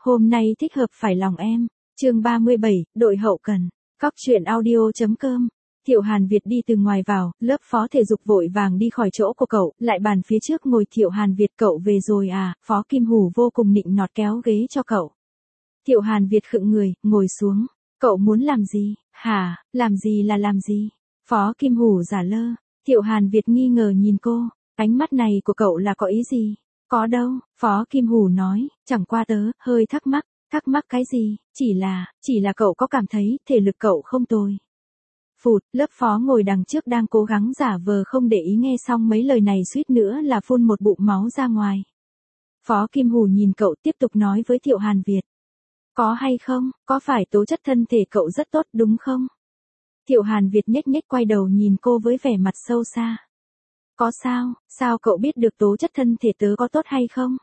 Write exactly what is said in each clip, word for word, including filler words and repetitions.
Hôm nay thích hợp phải lòng em. Chương ba mươi bảy, đội hậu cần. Cóc truyện audio.com. Thiệu Hàn Việt đi từ ngoài vào, lớp phó thể dục vội vàng đi khỏi chỗ của cậu, lại bàn phía trước ngồi Thiệu Hàn Việt. Cậu về rồi à? Phó Kim Hủ vô cùng nịnh nọt kéo ghế cho cậu. Thiệu Hàn Việt khựng người, ngồi xuống. Cậu muốn làm gì? Hả? Làm gì là làm gì? Phó Kim Hủ giả lơ. Thiệu Hàn Việt nghi ngờ nhìn cô. Ánh mắt này của cậu là có ý gì? Có đâu, Phó Kim Hủ nói, chẳng qua tớ, hơi thắc mắc. Thắc mắc cái gì? Chỉ là, chỉ là cậu có cảm thấy thể lực cậu không tồi. Phụt, lớp phó ngồi đằng trước đang cố gắng giả vờ không để ý, nghe xong mấy lời này suýt nữa là phun một bụng máu ra ngoài. Phó Kim Hủ nhìn cậu tiếp tục nói với Thiệu Hàn Việt. Có hay không, có phải tố chất thân thể cậu rất tốt đúng không? Thiệu Hàn Việt nhếch nhếch quay đầu nhìn cô với vẻ mặt sâu xa. Có sao, sao cậu biết được tố chất thân thể tớ có tốt hay không?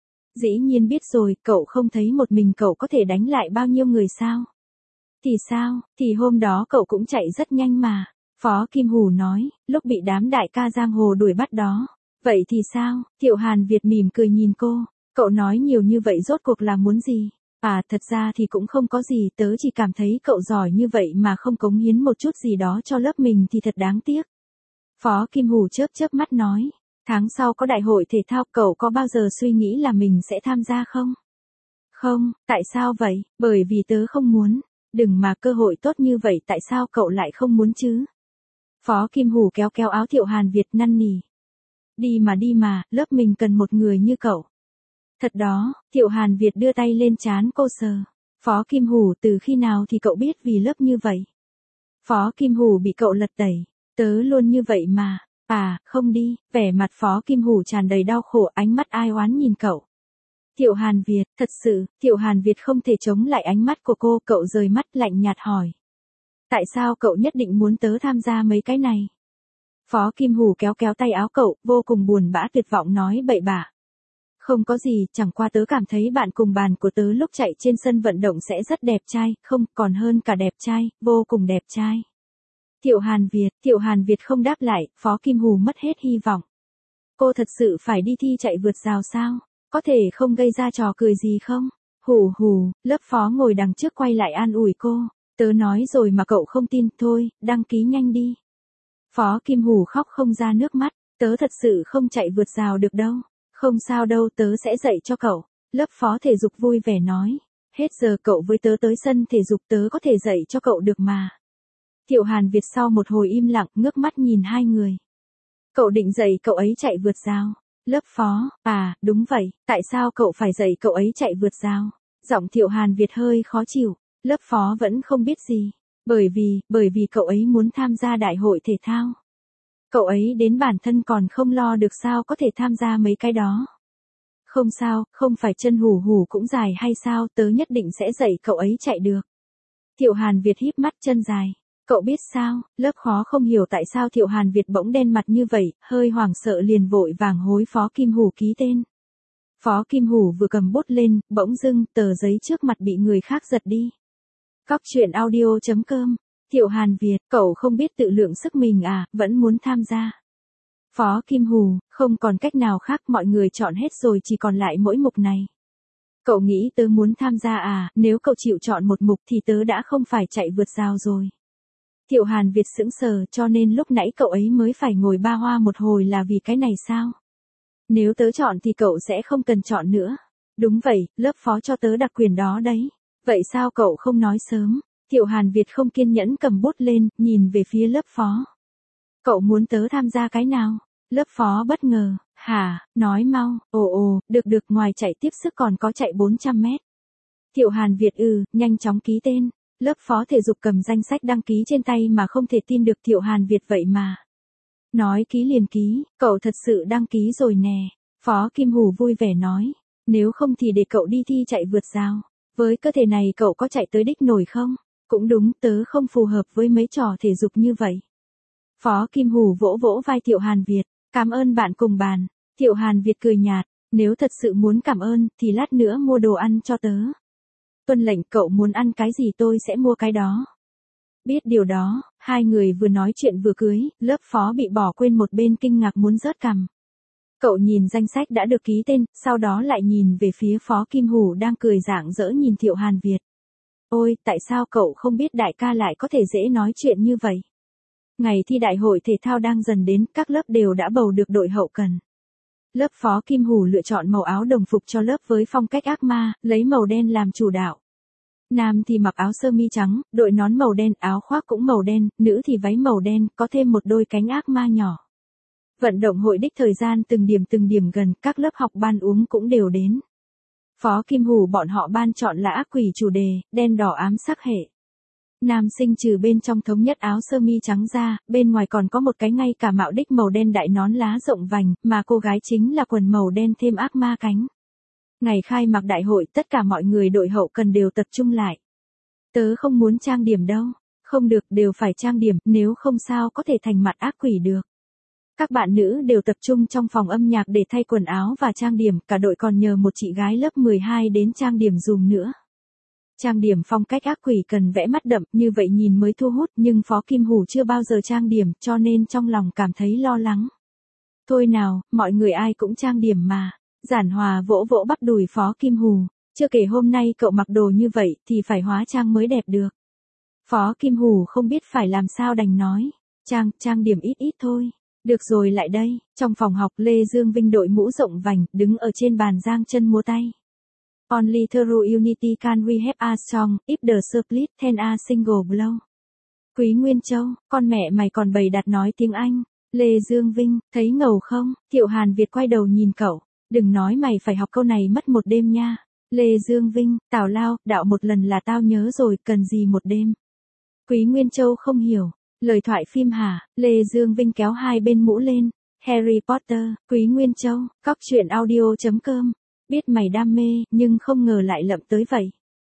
Dĩ nhiên biết rồi, cậu không thấy một mình cậu có thể đánh lại bao nhiêu người sao? Thì sao, thì hôm đó cậu cũng chạy rất nhanh mà. Phó Kim Hủ nói, lúc bị đám đại ca giang hồ đuổi bắt đó. Vậy thì sao? Thiệu Hàn Việt mỉm cười nhìn cô. Cậu nói nhiều như vậy rốt cuộc là muốn gì? À, thật ra thì cũng không có gì, tớ chỉ cảm thấy cậu giỏi như vậy mà không cống hiến một chút gì đó cho lớp mình thì thật đáng tiếc. Phó Kim Hủ chớp chớp mắt nói. Tháng sau có đại hội thể thao, cậu có bao giờ suy nghĩ là mình sẽ tham gia không? Không, tại sao vậy? Bởi vì tớ không muốn. Đừng mà, cơ hội tốt như vậy tại sao cậu lại không muốn chứ? Phó Kim Hủ kéo kéo áo Thiệu Hàn Việt năn nỉ. Đi mà đi mà, lớp mình cần một người như cậu. Thật đó, Thiệu Hàn Việt đưa tay lên trán cô sờ. Phó Kim Hủ, từ khi nào thì cậu biết vì lớp như vậy? Phó Kim Hủ bị cậu lật tẩy. Tớ luôn như vậy mà. À, không đi, vẻ mặt Phó Kim Hủ tràn đầy đau khổ, ánh mắt ai oán nhìn cậu. Thiệu Hàn Việt, thật sự, Thiệu Hàn Việt không thể chống lại ánh mắt của cô, cậu rời mắt lạnh nhạt hỏi. Tại sao cậu nhất định muốn tớ tham gia mấy cái này? Phó Kim Hủ kéo kéo tay áo cậu, vô cùng buồn bã tuyệt vọng nói bậy bạ. Không có gì, chẳng qua tớ cảm thấy bạn cùng bàn của tớ lúc chạy trên sân vận động sẽ rất đẹp trai, không, còn hơn cả đẹp trai, vô cùng đẹp trai. Thiệu Hàn Việt, Thiệu Hàn Việt không đáp lại, Phó Kim Hủ mất hết hy vọng. Cô thật sự phải đi thi chạy vượt rào sao? Có thể không gây ra trò cười gì không? Hù hù, lớp phó ngồi đằng trước quay lại an ủi cô. Tớ nói rồi mà cậu không tin, thôi, đăng ký nhanh đi. Phó Kim Hủ khóc không ra nước mắt, tớ thật sự không chạy vượt rào được đâu. Không sao đâu, tớ sẽ dạy cho cậu. Lớp phó thể dục vui vẻ nói. Hết giờ cậu với tớ tới sân thể dục, tớ có thể dạy cho cậu được mà. Thiệu Hàn Việt sau một hồi im lặng, ngước mắt nhìn hai người. Cậu định dạy cậu ấy chạy vượt rào? Lớp phó, à, đúng vậy, tại sao cậu phải dạy cậu ấy chạy vượt rào? Giọng Thiệu Hàn Việt hơi khó chịu, lớp phó vẫn không biết gì. Bởi vì, bởi vì cậu ấy muốn tham gia đại hội thể thao. Cậu ấy đến bản thân còn không lo được sao có thể tham gia mấy cái đó. Không sao, không phải chân hù hù cũng dài hay sao, tớ nhất định sẽ dạy cậu ấy chạy được. Thiệu Hàn Việt híp mắt, chân dài. Cậu biết sao, lớp khó không hiểu tại sao Thiệu Hàn Việt bỗng đen mặt như vậy, hơi hoảng sợ liền vội vàng hối Phó Kim Hủ ký tên. Phó Kim Hủ vừa cầm bút lên, bỗng dưng, tờ giấy trước mặt bị người khác giật đi. Cóc truyện audio.com. Thiệu Hàn Việt, cậu không biết tự lượng sức mình à, vẫn muốn tham gia. Phó Kim Hủ, không còn cách nào khác, mọi người chọn hết rồi, chỉ còn lại mỗi mục này. Cậu nghĩ tớ muốn tham gia à, nếu cậu chịu chọn một mục thì tớ đã không phải chạy vượt rào rồi. Thiệu Hàn Việt sững sờ, cho nên lúc nãy cậu ấy mới phải ngồi ba hoa một hồi là vì cái này sao? Nếu tớ chọn thì cậu sẽ không cần chọn nữa. Đúng vậy, lớp phó cho tớ đặc quyền đó đấy. Vậy sao cậu không nói sớm? Thiệu Hàn Việt không kiên nhẫn cầm bút lên, nhìn về phía lớp phó. Cậu muốn tớ tham gia cái nào? Lớp phó bất ngờ, hả, nói mau, ồ ồ, được được, ngoài chạy tiếp sức còn có chạy bốn trăm mét. Thiệu Hàn Việt ừ, nhanh chóng ký tên. Lớp phó thể dục cầm danh sách đăng ký trên tay mà không thể tin được Thiệu Hàn Việt vậy mà. Nói ký liền ký, cậu thật sự đăng ký rồi nè. Phó Kim Hủ vui vẻ nói, nếu không thì để cậu đi thi chạy vượt rào. Với cơ thể này cậu có chạy tới đích nổi không? Cũng đúng, tớ không phù hợp với mấy trò thể dục như vậy. Phó Kim Hủ vỗ vỗ vai Thiệu Hàn Việt, cảm ơn bạn cùng bàn. Thiệu Hàn Việt cười nhạt, nếu thật sự muốn cảm ơn thì lát nữa mua đồ ăn cho tớ. Tuân lệnh, cậu muốn ăn cái gì tôi sẽ mua cái đó. Biết điều đó, hai người vừa nói chuyện vừa cưới, lớp phó bị bỏ quên một bên kinh ngạc muốn rớt cằm. Cậu nhìn danh sách đã được ký tên, sau đó lại nhìn về phía Phó Kim Hủ đang cười rạng rỡ nhìn Thiệu Hàn Việt. Ôi, tại sao cậu không biết đại ca lại có thể dễ nói chuyện như vậy? Ngày thi đại hội thể thao đang dần đến, các lớp đều đã bầu được đội hậu cần. Lớp Phó Kim Hủ lựa chọn màu áo đồng phục cho lớp với phong cách ác ma, lấy màu đen làm chủ đạo. Nam thì mặc áo sơ mi trắng, đội nón màu đen, áo khoác cũng màu đen, nữ thì váy màu đen, có thêm một đôi cánh ác ma nhỏ. Vận động hội đích thời gian từng điểm từng điểm gần, các lớp học ban uống cũng đều đến. Phó Kim Hủ bọn họ ban chọn là ác quỷ chủ đề, đen đỏ ám sắc hệ. Nam sinh trừ bên trong thống nhất áo sơ mi trắng ra, bên ngoài còn có một cái ngay cả mạo đích màu đen đại nón lá rộng vành, mà cô gái chính là quần màu đen thêm ác ma cánh. Ngày khai mạc đại hội, tất cả mọi người đội hậu cần đều tập trung lại. Tớ không muốn trang điểm đâu. Không được, đều phải trang điểm, nếu không sao có thể thành mặt ác quỷ được. Các bạn nữ đều tập trung trong phòng âm nhạc để thay quần áo và trang điểm, cả đội còn nhờ một chị gái lớp mười hai đến trang điểm dùm nữa. Trang điểm phong cách ác quỷ cần vẽ mắt đậm, như vậy nhìn mới thu hút, nhưng Phó Kim Hủ chưa bao giờ trang điểm, cho nên trong lòng cảm thấy lo lắng. Thôi nào, mọi người ai cũng trang điểm mà. Giản Hòa vỗ vỗ bắp đùi Phó Kim Hủ, chưa kể hôm nay cậu mặc đồ như vậy thì phải hóa trang mới đẹp được. Phó Kim Hủ không biết phải làm sao đành nói, trang, trang điểm ít ít thôi. Được rồi lại đây, trong phòng học Lê Dương Vinh đội mũ rộng vành, đứng ở trên bàn giang chân múa tay. Only through unity can we have a song, if the split then a single blow. Quý Nguyên Châu, con mẹ mày còn bày đặt nói tiếng Anh. Lê Dương Vinh, thấy ngầu không? Thiệu Hàn Việt quay đầu nhìn cậu, đừng nói mày phải học câu này mất một đêm nha. Lê Dương Vinh, tào lao, đạo một lần là tao nhớ rồi, cần gì một đêm. Quý Nguyên Châu không hiểu. Lời thoại phim hả? Lê Dương Vinh kéo hai bên mũ lên. Harry Potter, Quý Nguyên Châu, cóc truyện audio chấm com. Biết mày đam mê, nhưng không ngờ lại lậm tới vậy.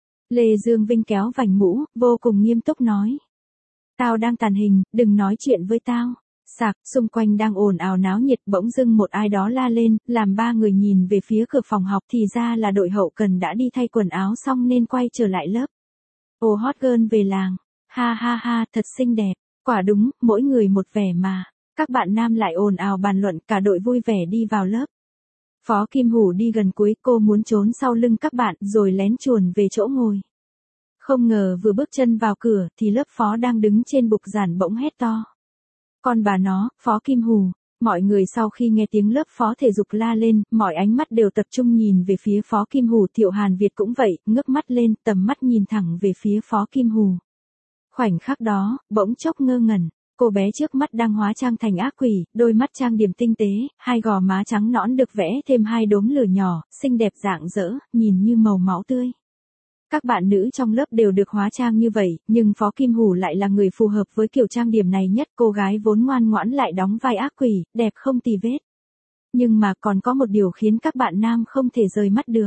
Lê Dương Vinh kéo vành mũ, vô cùng nghiêm túc nói. Tao đang tàn hình, đừng nói chuyện với tao. Sạc, xung quanh đang ồn ào náo nhiệt, bỗng dưng một ai đó la lên, làm ba người nhìn về phía cửa phòng học, thì ra là đội hậu cần đã đi thay quần áo xong nên quay trở lại lớp. Ồ, hot girl về làng. Ha ha ha, thật xinh đẹp. Quả đúng, mỗi người một vẻ mà. Các bạn nam lại ồn ào bàn luận, cả đội vui vẻ đi vào lớp. Phó Kim Hủ đi gần cuối, cô muốn trốn sau lưng các bạn rồi lén chuồn về chỗ ngồi. Không ngờ vừa bước chân vào cửa thì lớp phó đang đứng trên bục giảng bỗng hét to. Con bà nó, Phó Kim Hủ. Mọi người sau khi nghe tiếng lớp phó thể dục la lên, mọi ánh mắt đều tập trung nhìn về phía Phó Kim Hủ. Thiệu Hàn Việt cũng vậy, ngước mắt lên, tầm mắt nhìn thẳng về phía Phó Kim Hủ. Khoảnh khắc đó, bỗng chốc ngơ ngẩn, cô bé trước mắt đang hóa trang thành ác quỷ, đôi mắt trang điểm tinh tế, hai gò má trắng nõn được vẽ thêm hai đốm lửa nhỏ, xinh đẹp rạng rỡ, nhìn như màu máu tươi. Các bạn nữ trong lớp đều được hóa trang như vậy, nhưng Phó Kim Hủ lại là người phù hợp với kiểu trang điểm này nhất, cô gái vốn ngoan ngoãn lại đóng vai ác quỷ, đẹp không tì vết. Nhưng mà còn có một điều khiến các bạn nam không thể rời mắt được.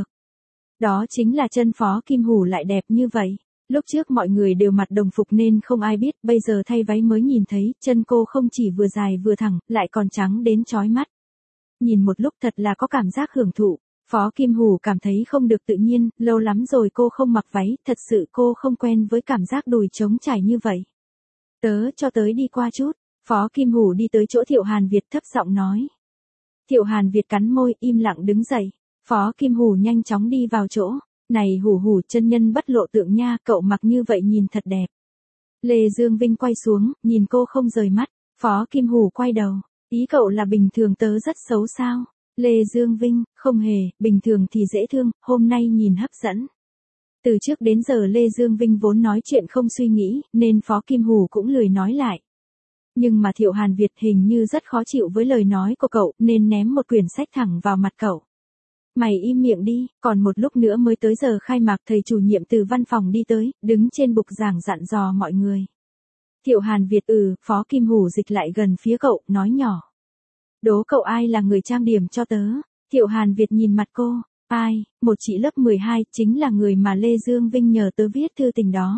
Đó chính là chân Phó Kim Hủ lại đẹp như vậy. Lúc trước mọi người đều mặc đồng phục nên không ai biết, bây giờ thay váy mới nhìn thấy, chân cô không chỉ vừa dài vừa thẳng, lại còn trắng đến chói mắt. Nhìn một lúc thật là có cảm giác hưởng thụ. Phó Kim Hủ cảm thấy không được tự nhiên, lâu lắm rồi cô không mặc váy, thật sự cô không quen với cảm giác đùi trống trải như vậy. Tớ cho tới đi qua chút. Phó Kim Hủ đi tới chỗ Thiệu Hàn Việt thấp giọng nói. Thiệu Hàn Việt cắn môi, im lặng đứng dậy. Phó Kim Hủ nhanh chóng đi vào chỗ. Này Hủ Hủ, chân nhân bất lộ tượng nha, cậu mặc như vậy nhìn thật đẹp. Lê Dương Vinh quay xuống, nhìn cô không rời mắt. Phó Kim Hủ quay đầu. Ý cậu là bình thường tớ rất xấu sao? Lê Dương Vinh, không hề, bình thường thì dễ thương, hôm nay nhìn hấp dẫn. Từ trước đến giờ Lê Dương Vinh vốn nói chuyện không suy nghĩ, nên Phó Kim Hủ cũng lười nói lại. Nhưng mà Thiệu Hàn Việt hình như rất khó chịu với lời nói của cậu, nên ném một quyển sách thẳng vào mặt cậu. Mày im miệng đi, còn một lúc nữa mới tới giờ khai mạc, thầy chủ nhiệm từ văn phòng đi tới, đứng trên bục giảng dặn dò mọi người. Thiệu Hàn Việt ừ, Phó Kim Hủ dịch lại gần phía cậu, nói nhỏ. Đố cậu ai là người trang điểm cho tớ? Thiệu Hàn Việt nhìn mặt cô, ai, một chị lớp mười hai, chính là người mà Lê Dương Vinh nhờ tớ viết thư tình đó.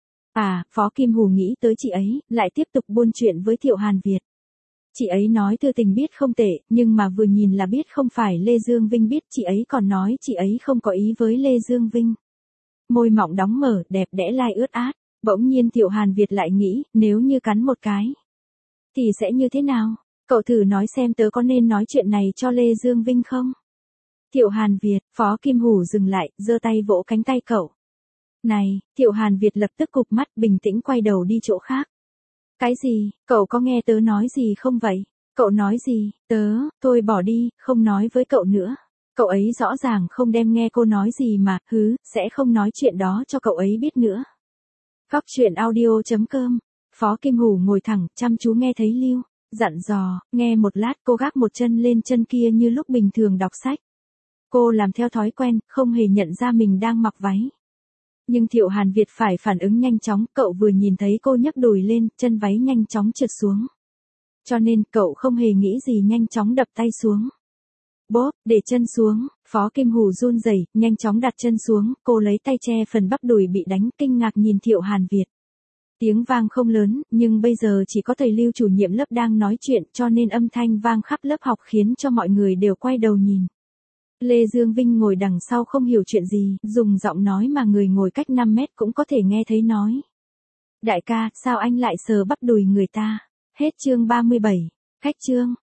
À, Phó Kim Hủ nghĩ tới chị ấy, lại tiếp tục buôn chuyện với Thiệu Hàn Việt. Chị ấy nói thư tình biết không tệ, nhưng mà vừa nhìn là biết không phải Lê Dương Vinh biết, chị ấy còn nói chị ấy không có ý với Lê Dương Vinh. Môi mọng đóng mở, đẹp đẽ lai ướt át, bỗng nhiên Thiệu Hàn Việt lại nghĩ, nếu như cắn một cái, thì sẽ như thế nào? Cậu thử nói xem tớ có nên nói chuyện này cho Lê Dương Vinh không? Thiệu Hàn Việt, Phó Kim Hủ dừng lại, giơ tay vỗ cánh tay cậu. Này, Thiệu Hàn Việt lập tức cụp mắt, bình tĩnh quay đầu đi chỗ khác. Cái gì, cậu có nghe tớ nói gì không vậy? Cậu nói gì, tớ, tôi bỏ đi, không nói với cậu nữa. Cậu ấy rõ ràng không đem nghe cô nói gì mà, hứ, sẽ không nói chuyện đó cho cậu ấy biết nữa. Góc truyện audio chấm com. Phó Kim Hủ ngồi thẳng, chăm chú nghe thấy Lưu dặn dò, nghe một lát cô gác một chân lên chân kia như lúc bình thường đọc sách. Cô làm theo thói quen, không hề nhận ra mình đang mặc váy. Nhưng Thiệu Hàn Việt phải phản ứng nhanh chóng, cậu vừa nhìn thấy cô nhấc đùi lên, chân váy nhanh chóng trượt xuống. Cho nên cậu không hề nghĩ gì, nhanh chóng đập tay xuống. Bốp, để chân xuống, Phó Kim Hủ run rẩy, nhanh chóng đặt chân xuống, cô lấy tay che phần bắp đùi bị đánh, kinh ngạc nhìn Thiệu Hàn Việt. Tiếng vang không lớn, nhưng bây giờ chỉ có thầy Lưu chủ nhiệm lớp đang nói chuyện, cho nên âm thanh vang khắp lớp học khiến cho mọi người đều quay đầu nhìn. Lê Dương Vinh ngồi đằng sau không hiểu chuyện gì, dùng giọng nói mà người ngồi cách năm mét cũng có thể nghe thấy nói. Đại ca, sao anh lại sờ bắp đùi người ta? Hết chương ba mươi bảy. Khách chương.